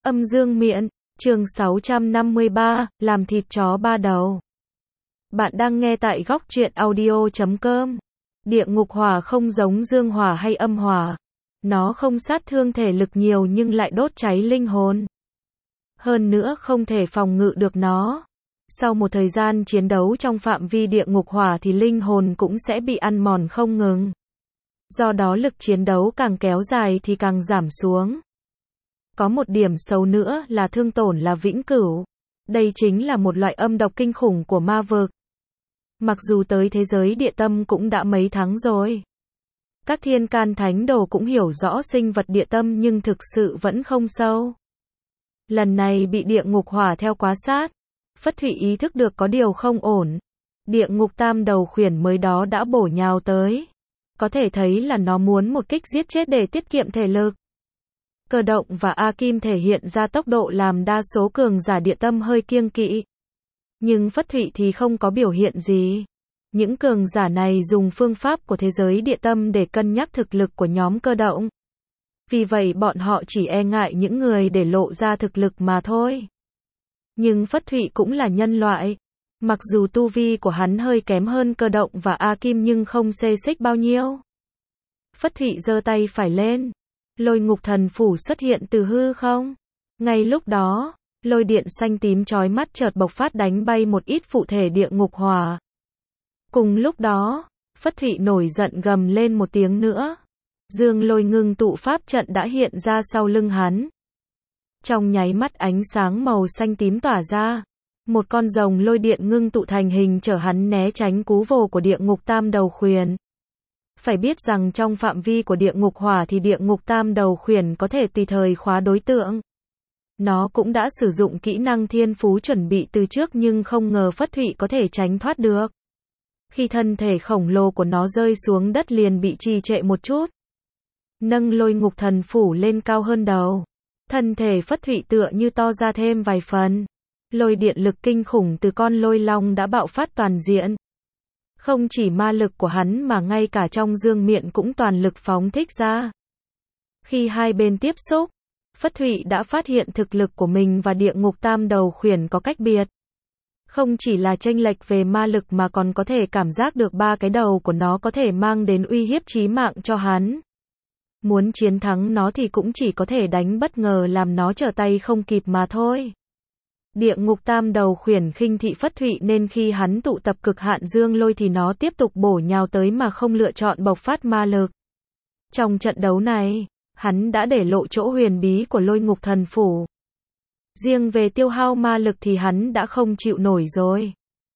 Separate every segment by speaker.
Speaker 1: Âm dương miện, chương 653, làm thịt chó ba đầu. Bạn đang nghe tại góc truyện audio.com. Địa ngục hỏa không giống dương hỏa hay âm hỏa. Nó không sát thương thể lực nhiều nhưng lại đốt cháy linh hồn. Hơn nữa không thể phòng ngự được nó. Sau một thời gian chiến đấu trong phạm vi địa ngục hỏa thì linh hồn cũng sẽ bị ăn mòn không ngừng. Do đó lực chiến đấu càng kéo dài thì càng giảm xuống. Có một điểm xấu nữa là thương tổn là vĩnh cửu. Đây chính là một loại âm độc kinh khủng của ma vực. Mặc dù tới thế giới địa tâm cũng đã mấy tháng rồi. Các thiên can thánh đồ cũng hiểu rõ sinh vật địa tâm nhưng thực sự vẫn không sâu. Lần này bị địa ngục hỏa theo quá sát. Phất Thụy ý thức được có điều không ổn. Địa ngục tam đầu khuyển mới đó đã bổ nhào tới. Có thể thấy là nó muốn một kích giết chết để tiết kiệm thể lực. Cơ động và A Kim thể hiện ra tốc độ làm đa số cường giả địa tâm hơi kiêng kỵ. Nhưng Phất Thụy thì không có biểu hiện gì. Những cường giả này dùng phương pháp của thế giới địa tâm để cân nhắc thực lực của nhóm cơ động. Vì vậy bọn họ chỉ e ngại những người để lộ ra thực lực mà thôi. Nhưng Phất Thụy cũng là nhân loại. Mặc dù tu vi của hắn hơi kém hơn cơ động và A Kim nhưng không xê xích bao nhiêu. Phất Thụy giơ tay phải lên. Lôi ngục thần phủ xuất hiện từ hư không. Ngay lúc đó, lôi điện xanh tím chói mắt chợt bộc phát đánh bay một ít phụ thể địa ngục hỏa. Cùng lúc đó, Phất Thụy nổi giận gầm lên một tiếng nữa. Dương lôi ngưng tụ pháp trận đã hiện ra sau lưng hắn. Trong nháy mắt ánh sáng màu xanh tím tỏa ra. Một con rồng lôi điện ngưng tụ thành hình chở hắn né tránh cú vồ của địa ngục tam đầu khuyển. Phải biết rằng trong phạm vi của địa ngục hỏa thì địa ngục tam đầu khuyển có thể tùy thời khóa đối tượng. Nó cũng đã sử dụng kỹ năng thiên phú chuẩn bị từ trước nhưng không ngờ Phất Thụy có thể tránh thoát được. Khi thân thể khổng lồ của nó rơi xuống đất liền bị trì trệ một chút. Nâng lôi ngục thần phủ lên cao hơn đầu. Thân thể Phất Thụy tựa như to ra thêm vài phần. Lôi điện lực kinh khủng từ con lôi long đã bạo phát toàn diện. Không chỉ ma lực của hắn mà ngay cả trong dương miện cũng toàn lực phóng thích ra. Khi hai bên tiếp xúc, Phất Thụy đã phát hiện thực lực của mình và địa ngục tam đầu khuyển có cách biệt. Không chỉ là chênh lệch về ma lực mà còn có thể cảm giác được ba cái đầu của nó có thể mang đến uy hiếp chí mạng cho hắn. Muốn chiến thắng nó thì cũng chỉ có thể đánh bất ngờ làm nó trở tay không kịp mà thôi. Địa ngục tam đầu khuyển khinh thị Phất Thụy nên khi hắn tụ tập cực hạn dương lôi thì nó tiếp tục bổ nhào tới mà không lựa chọn bộc phát ma lực. Trong trận đấu này, hắn đã để lộ chỗ huyền bí của lôi ngục thần phủ. Riêng về tiêu hao ma lực thì hắn đã không chịu nổi rồi.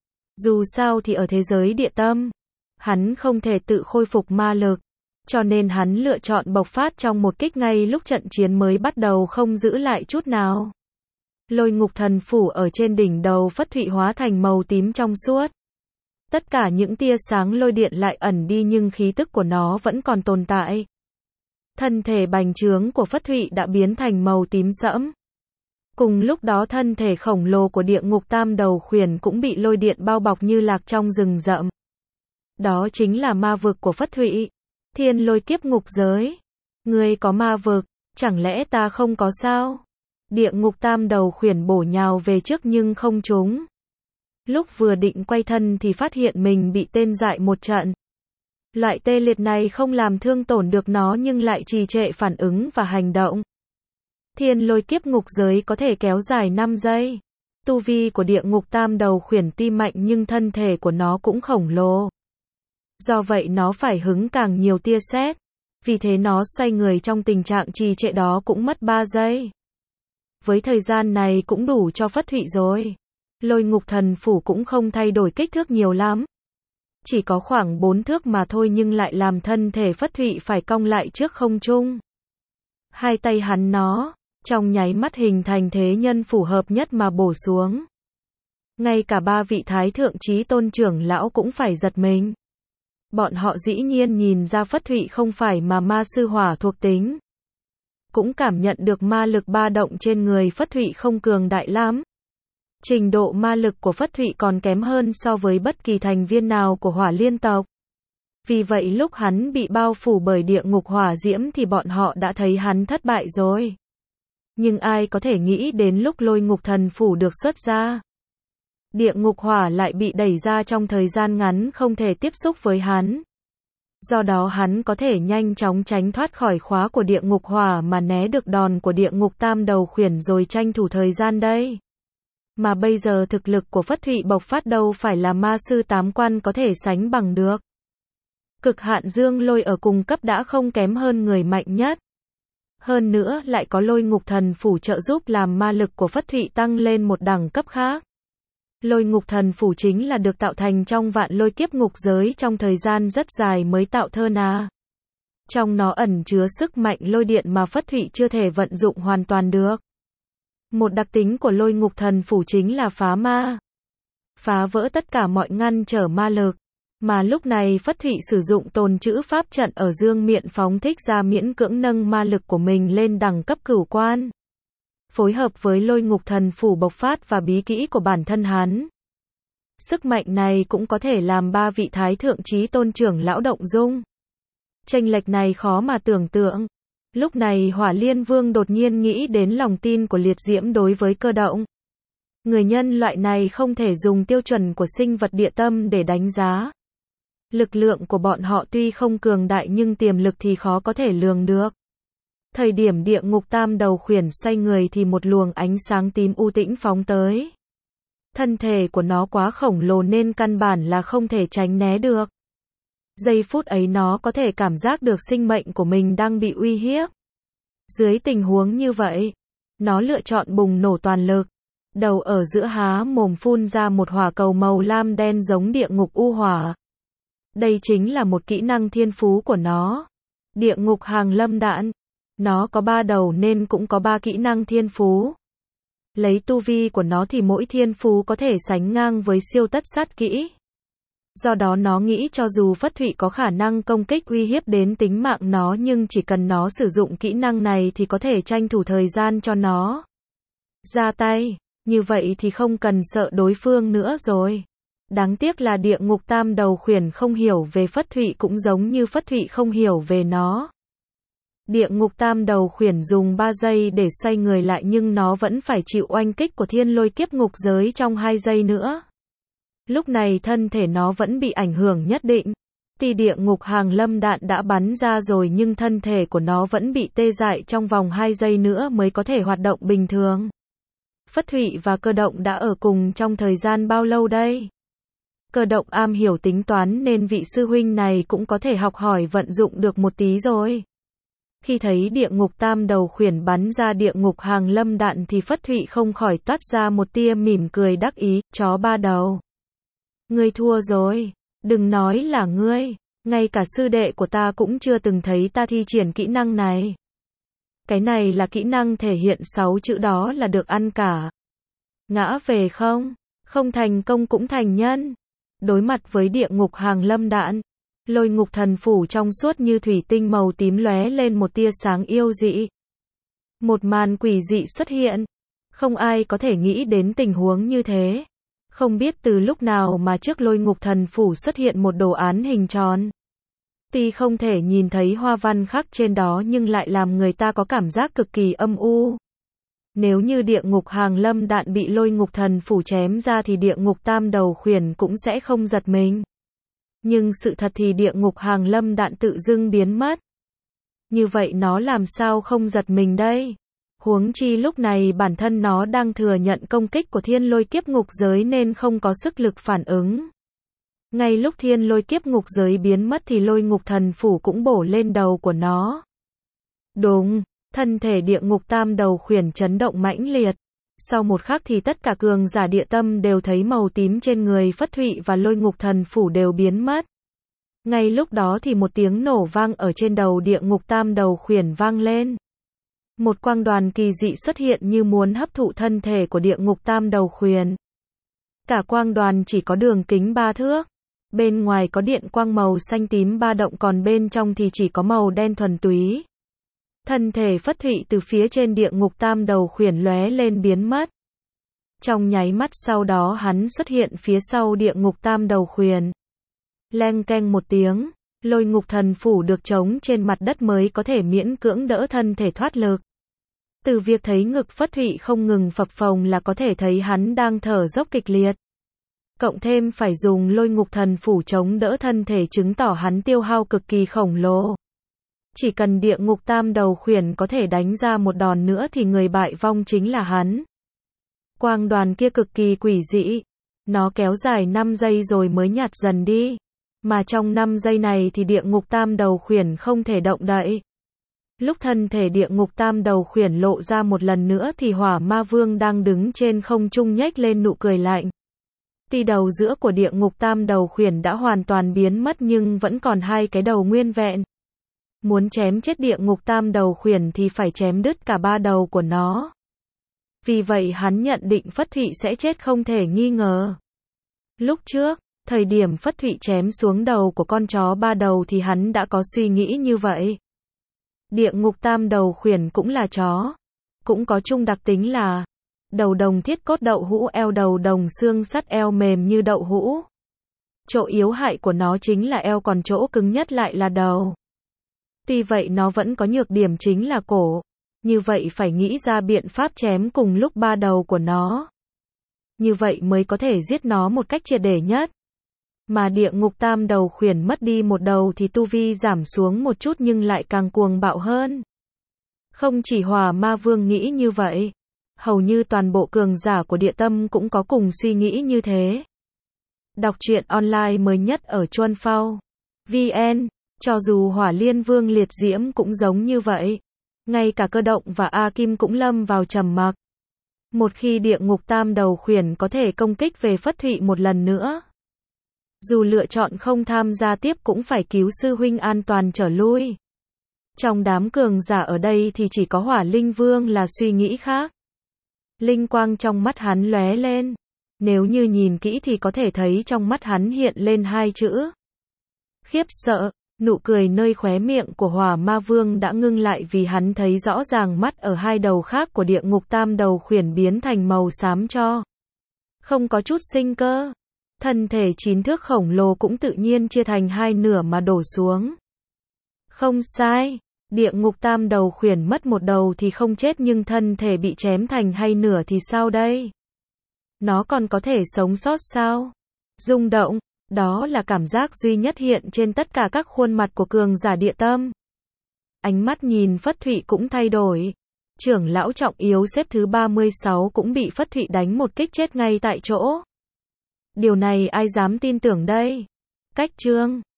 Speaker 1: Dù sao thì ở thế giới địa tâm, hắn không thể tự khôi phục ma lực. Cho nên hắn lựa chọn bộc phát trong một kích ngay lúc trận chiến mới bắt đầu không giữ lại chút nào. Lôi ngục thần phủ ở trên đỉnh đầu Phất Thụy hóa thành màu tím trong suốt. Tất cả những tia sáng lôi điện lại ẩn đi nhưng khí tức của nó vẫn còn tồn tại. Thân thể bành trướng của Phất Thụy đã biến thành màu tím sẫm. Cùng lúc đó thân thể khổng lồ của địa ngục tam đầu khuyển cũng bị lôi điện bao bọc như lạc trong rừng rậm. Đó chính là ma vực của Phất Thụy. Thiên lôi kiếp ngục giới. Ngươi có ma vực, chẳng lẽ ta không có sao? Địa ngục tam đầu khuyển bổ nhào về trước nhưng không trúng. Lúc vừa định quay thân thì phát hiện mình bị tên dại một trận. Loại tê liệt này không làm thương tổn được nó nhưng lại trì trệ phản ứng và hành động. Thiên lôi kiếp ngục giới có thể kéo dài 5 giây. Tu vi của địa ngục tam đầu khuyển tuy mạnh nhưng thân thể của nó cũng khổng lồ. Do vậy nó phải hứng càng nhiều tia sét. Vì thế nó xoay người trong tình trạng trì trệ đó cũng mất 3 giây. Với thời gian này cũng đủ cho Phất Thụy rồi. Lôi ngục thần phủ cũng không thay đổi kích thước nhiều lắm. Chỉ có khoảng 4 thước mà thôi nhưng lại làm thân thể Phất Thụy phải cong lại trước không trung. Hai tay hắn nó, trong nháy mắt hình thành thế nhân phủ hợp nhất mà bổ xuống. Ngay cả ba vị thái thượng chí tôn trưởng lão cũng phải giật mình. Bọn họ dĩ nhiên nhìn ra Phất Thụy không phải mà ma sư hỏa thuộc tính. Cũng cảm nhận được ma lực ba động trên người Phất Thụy không cường đại lắm. Trình độ ma lực của Phất Thụy còn kém hơn so với bất kỳ thành viên nào của Hỏa Liên tộc. Vì vậy lúc hắn bị bao phủ bởi địa ngục hỏa diễm thì bọn họ đã thấy hắn thất bại rồi. Nhưng ai có thể nghĩ đến lúc lôi ngục thần phủ được xuất ra, địa ngục hỏa lại bị đẩy ra trong thời gian ngắn không thể tiếp xúc với hắn. Do đó hắn có thể nhanh chóng tránh thoát khỏi khóa của địa ngục hỏa mà né được đòn của địa ngục tam đầu khuyển rồi tranh thủ thời gian đây. Mà bây giờ thực lực của Phất Thụy bộc phát đâu phải là ma sư 8 quan có thể sánh bằng được. Cực hạn dương lôi ở cùng cấp đã không kém hơn người mạnh nhất. Hơn nữa lại có lôi ngục thần phủ trợ giúp làm ma lực của Phất Thụy tăng lên một đẳng cấp khác. Lôi ngục thần phủ chính là được tạo thành trong vạn lôi kiếp ngục giới trong thời gian rất dài mới tạo thơ na. Trong nó ẩn chứa sức mạnh lôi điện mà Phất Thụy chưa thể vận dụng hoàn toàn được. Một đặc tính của lôi ngục thần phủ chính là phá ma. Phá vỡ tất cả mọi ngăn trở ma lực. Mà lúc này Phất Thụy sử dụng tồn trữ pháp trận ở dương miện phóng thích ra miễn cưỡng nâng ma lực của mình lên đẳng cấp cửu quan. Phối hợp với lôi ngục thần phủ bộc phát và bí kỹ của bản thân hắn. Sức mạnh này cũng có thể làm 3 vị thái thượng chí tôn trưởng lão động dung. Chênh lệch này khó mà tưởng tượng. Lúc này Hỏa Liên Vương đột nhiên nghĩ đến lòng tin của liệt diễm đối với Cơ Động. Người nhân loại này không thể dùng tiêu chuẩn của sinh vật địa tâm để đánh giá. Lực lượng của bọn họ tuy không cường đại nhưng tiềm lực thì khó có thể lường được. Thời điểm địa ngục tam đầu khuyển xoay người thì một luồng ánh sáng tím u tĩnh phóng tới. Thân thể của nó quá khổng lồ nên căn bản là không thể tránh né được. Giây phút ấy nó có thể cảm giác được sinh mệnh của mình đang bị uy hiếp. Dưới tình huống như vậy, nó lựa chọn bùng nổ toàn lực. Đầu ở giữa há mồm phun ra một hỏa cầu màu lam đen giống địa ngục u hỏa. Đây chính là một kỹ năng thiên phú của nó. Địa ngục hàng lâm đạn. Nó có 3 đầu nên cũng có 3 kỹ năng thiên phú. Lấy tu vi của nó thì mỗi thiên phú có thể sánh ngang với siêu tất sát kỹ. Do đó nó nghĩ cho dù Phất Thụy có khả năng công kích uy hiếp đến tính mạng nó nhưng chỉ cần nó sử dụng kỹ năng này thì có thể tranh thủ thời gian cho nó ra tay. Như vậy thì không cần sợ đối phương nữa rồi. Đáng tiếc là địa ngục tam đầu khuyển không hiểu về Phất Thụy cũng giống như Phất Thụy không hiểu về nó. Địa ngục tam đầu khuyển dùng 3 giây để xoay người lại nhưng nó vẫn phải chịu oanh kích của thiên lôi kiếp ngục giới trong 2 giây nữa. Lúc này thân thể nó vẫn bị ảnh hưởng nhất định. Tuy địa ngục hàng lâm đạn đã bắn ra rồi nhưng thân thể của nó vẫn bị tê dại trong vòng 2 giây nữa mới có thể hoạt động bình thường. Phất Thụy và Cơ Động đã ở cùng trong thời gian bao lâu đây? Cơ Động am hiểu tính toán nên vị sư huynh này cũng có thể học hỏi vận dụng được một tí rồi. Khi thấy địa ngục tam đầu khuyển bắn ra địa ngục hàng lâm đạn thì Phất Thụy không khỏi toát ra một tia mỉm cười đắc ý, chó 3 đầu. Ngươi thua rồi, đừng nói là ngươi, ngay cả sư đệ của ta cũng chưa từng thấy ta thi triển kỹ năng này. Cái này là kỹ năng thể hiện 6 chữ đó là được ăn cả. Ngã về không? Không thành công cũng thành nhân. Đối mặt với địa ngục hàng lâm đạn, lôi ngục thần phủ trong suốt như thủy tinh màu tím lóe lên một tia sáng yêu dị. Một màn quỷ dị xuất hiện. Không ai có thể nghĩ đến tình huống như thế. Không biết từ lúc nào mà trước lôi ngục thần phủ xuất hiện một đồ án hình tròn. Tuy không thể nhìn thấy hoa văn khắc trên đó nhưng lại làm người ta có cảm giác cực kỳ âm u. Nếu như địa ngục hàng lâm đạn bị lôi ngục thần phủ chém ra thì địa ngục tam đầu khuyển cũng sẽ không giật mình. Nhưng sự thật thì địa ngục hàng lâm đạn tự dưng biến mất. Như vậy nó làm sao không giật mình đây? Huống chi lúc này bản thân nó đang thừa nhận công kích của thiên lôi kiếp ngục giới nên không có sức lực phản ứng. Ngay lúc thiên lôi kiếp ngục giới biến mất thì lôi ngục thần phủ cũng bổ lên đầu của nó. Đúng, thân thể địa ngục tam đầu khuyển chấn động mãnh liệt. Sau một khắc thì tất cả cường giả địa tâm đều thấy màu tím trên người Phất Thụy và lôi ngục thần phủ đều biến mất. Ngay lúc đó thì một tiếng nổ vang ở trên đầu địa ngục tam đầu khuyển vang lên. Một quang đoàn kỳ dị xuất hiện như muốn hấp thụ thân thể của địa ngục tam đầu khuyển. Cả quang đoàn chỉ có đường kính 3 thước. Bên ngoài có điện quang màu xanh tím ba động còn bên trong thì chỉ có màu đen thuần túy. Thân thể Phất Thụy từ phía trên địa ngục tam đầu khuyển lóe lên biến mất. Trong nháy mắt sau đó hắn xuất hiện phía sau địa ngục tam đầu khuyển. Leng keng một tiếng, lôi ngục thần phủ được trống trên mặt đất mới có thể miễn cưỡng đỡ thân thể thoát lực. Từ việc thấy ngực Phất Thụy không ngừng phập phồng là có thể thấy hắn đang thở dốc kịch liệt. Cộng thêm phải dùng Lôi Ngục Thần Phủ chống đỡ thân thể chứng tỏ hắn tiêu hao cực kỳ khổng lồ. Chỉ cần Địa Ngục Tam Đầu Khuyển có thể đánh ra một đòn nữa thì người bại vong chính là hắn. Quang đoàn kia cực kỳ quỷ dị. Nó kéo dài 5 giây rồi mới nhạt dần đi. Mà trong 5 giây này thì Địa Ngục Tam Đầu Khuyển không thể động đậy. Lúc thân thể Địa Ngục Tam Đầu Khuyển lộ ra một lần nữa thì Hỏa Ma Vương đang đứng trên không trung nhếch lên nụ cười lạnh. Tuy đầu giữa của Địa Ngục Tam Đầu Khuyển đã hoàn toàn biến mất nhưng vẫn còn hai cái đầu nguyên vẹn. Muốn chém chết Địa Ngục Tam Đầu Khuyển thì phải chém đứt cả ba đầu của nó. Vì vậy hắn nhận định Phất Thụy sẽ chết không thể nghi ngờ. Lúc trước, thời điểm Phất Thụy chém xuống đầu của con chó ba đầu thì hắn đã có suy nghĩ như vậy. Địa Ngục Tam Đầu Khuyển cũng là chó. Cũng có chung đặc tính là đầu đồng thiết cốt đậu hũ, eo đầu đồng xương sắt, eo mềm như đậu hũ. Chỗ yếu hại của nó chính là eo, còn chỗ cứng nhất lại là đầu. Tuy vậy nó vẫn có nhược điểm chính là cổ. Như vậy phải nghĩ ra biện pháp chém cùng lúc ba đầu của nó. Như vậy mới có thể giết nó một cách triệt để nhất. Mà Địa Ngục Tam Đầu Khuyển mất đi một đầu thì tu vi giảm xuống một chút nhưng lại càng cuồng bạo hơn. Không chỉ Hỏa Ma Vương nghĩ như vậy. Hầu như toàn bộ cường giả của Địa Tâm cũng có cùng suy nghĩ như thế. Đọc truyện online mới nhất ở Chuan Phao VN. Cho dù Hỏa Liên Vương Liệt Diễm cũng giống như vậy. Ngay cả Cơ Động và A Kim cũng lâm vào trầm mặc. Một khi Địa Ngục Tam Đầu Khuyển có thể công kích về Phất Thụy một lần nữa, dù lựa chọn không tham gia tiếp cũng phải cứu sư huynh an toàn trở lui. Trong đám cường giả ở đây thì chỉ có Hỏa Linh Vương là suy nghĩ khác. Linh quang trong mắt hắn lóe lên. Nếu như nhìn kỹ thì có thể thấy trong mắt hắn hiện lên hai chữ khiếp sợ. Nụ cười nơi khóe miệng của Hỏa Ma Vương đã ngưng lại vì hắn thấy rõ ràng mắt ở hai đầu khác của Địa Ngục Tam Đầu Khuyển biến thành màu xám tro. Không có chút sinh cơ. Thân thể 9 thước khổng lồ cũng tự nhiên chia thành hai nửa mà đổ xuống. Không sai. Địa Ngục Tam Đầu Khuyển mất một đầu thì không chết nhưng thân thể bị chém thành hai nửa thì sao đây? Nó còn có thể sống sót sao? Rung động. Đó là cảm giác duy nhất hiện trên tất cả các khuôn mặt của cường giả Địa Tâm. Ánh mắt nhìn Phất Thụy cũng thay đổi. Trưởng lão trọng yếu xếp thứ 36 cũng bị Phất Thụy đánh một kích chết ngay tại chỗ. Điều này ai dám tin tưởng đây? Cách chương